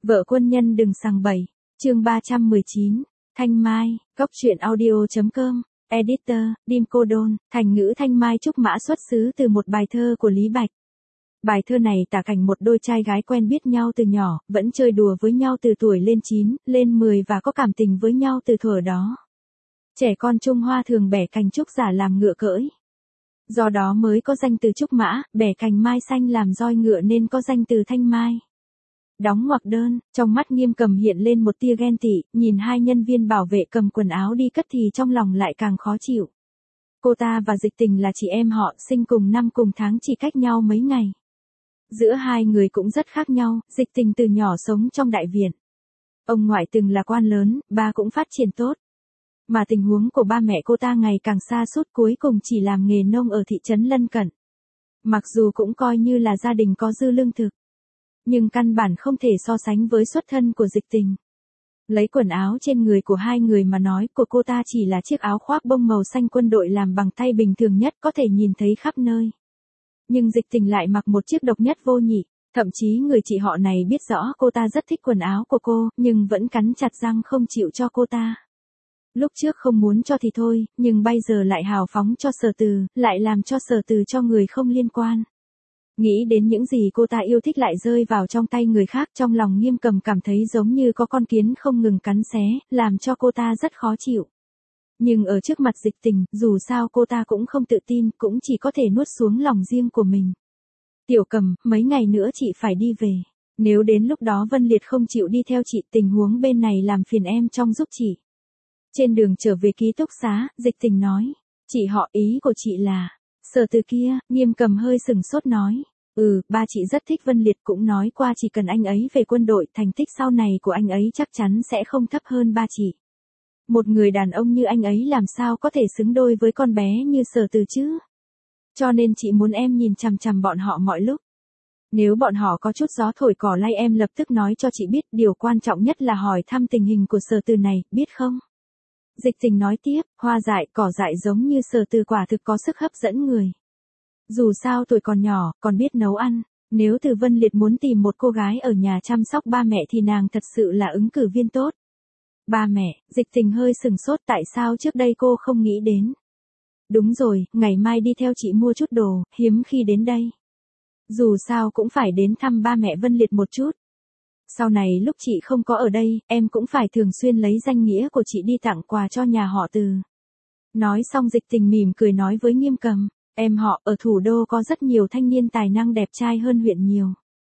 Vợ quân nhân đừng sằng bậy. Chương 319. Thanh Mai, Góc truyện audio.com. Editor, Dim Cô Đôn. Thành ngữ Thanh Mai trúc mã xuất xứ từ một bài thơ của Lý Bạch. Bài thơ này tả cảnh một đôi trai gái quen biết nhau từ nhỏ, vẫn chơi đùa với nhau từ tuổi lên 9, lên 10 và có cảm tình với nhau từ thuở đó. Trẻ con Trung Hoa thường bẻ cành trúc giả làm ngựa cưỡi. Do đó mới có danh từ trúc mã, bẻ cành mai xanh làm roi ngựa nên có danh từ Thanh Mai. Đóng ngoặc đơn, trong mắt Nghiêm Cầm hiện lên một tia ghen tị, nhìn hai nhân viên bảo vệ cầm quần áo đi cất thì trong lòng lại càng khó chịu. Cô ta và Dịch Tình là chị em họ, sinh cùng năm cùng tháng chỉ cách nhau mấy ngày. Giữa hai người cũng rất khác nhau, Dịch Tình từ nhỏ sống trong đại viện. Ông ngoại từng là quan lớn, ba cũng phát triển tốt. Mà tình huống của ba mẹ cô ta ngày càng xa sút, cuối cùng chỉ làm nghề nông ở thị trấn lân cận. Mặc dù cũng coi như là gia đình có dư lương thực, nhưng căn bản không thể so sánh với xuất thân của Dịch Tình. Lấy quần áo trên người của hai người mà nói, của cô ta chỉ là chiếc áo khoác bông màu xanh quân đội làm bằng tay bình thường nhất có thể nhìn thấy khắp nơi. Nhưng Dịch Tình lại mặc một chiếc độc nhất vô nhị, thậm chí người chị họ này biết rõ cô ta rất thích quần áo của cô, nhưng vẫn cắn chặt răng không chịu cho cô ta. Lúc trước không muốn cho thì thôi, nhưng bây giờ lại hào phóng cho Sở Từ, lại làm cho Sở Từ cho người không liên quan. Nghĩ đến những gì cô ta yêu thích lại rơi vào trong tay người khác, trong lòng Nghiêm Cầm cảm thấy giống như có con kiến không ngừng cắn xé, làm cho cô ta rất khó chịu. Nhưng ở trước mặt Dịch Tình, dù sao cô ta cũng không tự tin, cũng chỉ có thể nuốt xuống lòng riêng của mình. Tiểu Cầm, mấy ngày nữa chị phải đi về. Nếu đến lúc đó Vân Liệt không chịu đi theo chị, tình huống bên này làm phiền em trong giúp chị. Trên đường trở về ký túc xá, Dịch Tình nói. Chị họ, ý của chị là... Sở Từ kia, Nghiêm Cầm hơi sừng sốt nói. Ba chị rất thích Vân Liệt, cũng nói qua chỉ cần anh ấy về quân đội, thành tích sau này của anh ấy chắc chắn sẽ không thấp hơn ba chị. Một người đàn ông như anh ấy làm sao có thể xứng đôi với con bé như Sở Từ chứ? Cho nên chị muốn em nhìn chằm chằm bọn họ mọi lúc. Nếu bọn họ có chút gió thổi cỏ lay em lập tức nói cho chị biết, điều quan trọng nhất là hỏi thăm tình hình của Sở Từ này, biết không? Dịch Tình nói tiếp, hoa dại, cỏ dại giống như Sở Từ quả thực có sức hấp dẫn người. Dù sao tuổi còn nhỏ, còn biết nấu ăn, nếu Từ Vân Liệt muốn tìm một cô gái ở nhà chăm sóc ba mẹ thì nàng thật sự là ứng cử viên tốt. Ba mẹ, Dịch Tình hơi sừng sốt, tại sao trước đây cô không nghĩ đến. Đúng rồi, ngày mai đi theo chị mua chút đồ, hiếm khi đến đây. Dù sao cũng phải đến thăm ba mẹ Vân Liệt một chút. Sau này lúc chị không có ở đây, em cũng phải thường xuyên lấy danh nghĩa của chị đi tặng quà cho nhà họ Từ. Nói xong Dịch Tình mỉm cười nói với Nghiêm Cầm, em họ, ở thủ đô có rất nhiều thanh niên tài năng đẹp trai hơn huyện nhiều.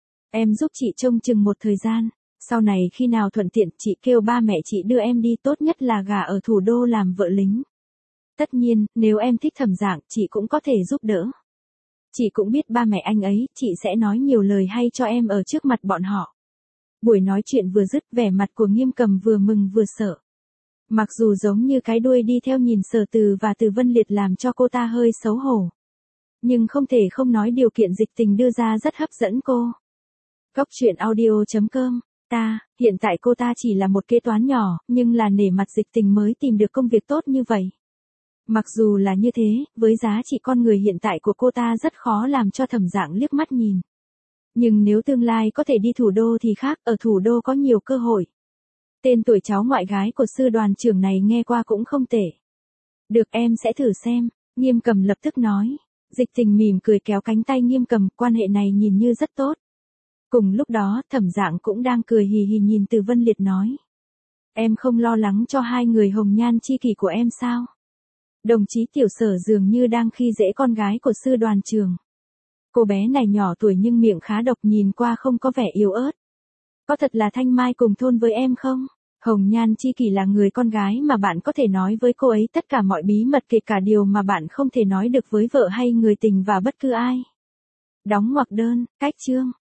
Em giúp chị trông chừng một thời gian, sau này khi nào thuận tiện chị kêu ba mẹ chị đưa em đi, tốt nhất là gả ở thủ đô làm vợ lính. Tất nhiên, nếu em thích Thẩm Dạng, chị cũng có thể giúp đỡ. Chị cũng biết ba mẹ anh ấy, chị sẽ nói nhiều lời hay cho em ở trước mặt bọn họ. Buổi nói chuyện vừa dứt, vẻ mặt của Nghiêm Cầm vừa mừng vừa sợ. Mặc dù giống như cái đuôi đi theo nhìn Sở Từ và Từ Vân Liệt làm cho cô ta hơi xấu hổ. Nhưng không thể không nói điều kiện Dịch Tình đưa ra rất hấp dẫn cô. Góc truyện audio.com. Hiện tại cô ta chỉ là một kế toán nhỏ, nhưng là nể mặt Dịch Tình mới tìm được công việc tốt như vậy. Mặc dù là như thế, với giá trị con người hiện tại của cô ta rất khó làm cho Thẩm Dạng liếc mắt nhìn. Nhưng nếu tương lai có thể đi thủ đô thì khác, ở thủ đô có nhiều cơ hội. Tên tuổi cháu ngoại gái của sư đoàn trưởng này nghe qua cũng không tệ. Được, em sẽ thử xem, Nghiêm Cầm lập tức nói. Dịch Tình mỉm cười kéo cánh tay Nghiêm Cầm, quan hệ này nhìn như rất tốt. Cùng lúc đó, Thẩm Dạng cũng đang cười hì hì nhìn Từ Vân Liệt nói. Em không lo lắng cho hai người hồng nhan chi kỷ của em sao? Đồng chí Tiểu Sở dường như đang khi dễ con gái của sư đoàn trưởng. Cô bé này nhỏ tuổi nhưng miệng khá độc, nhìn qua không có vẻ yếu ớt. Có thật là Thanh Mai cùng thôn với em không? Hồng nhan chi kỷ là người con gái mà bạn có thể nói với cô ấy tất cả mọi bí mật, kể cả điều mà bạn không thể nói được với vợ hay người tình và bất cứ ai. Đóng ngoặc đơn, cách chương.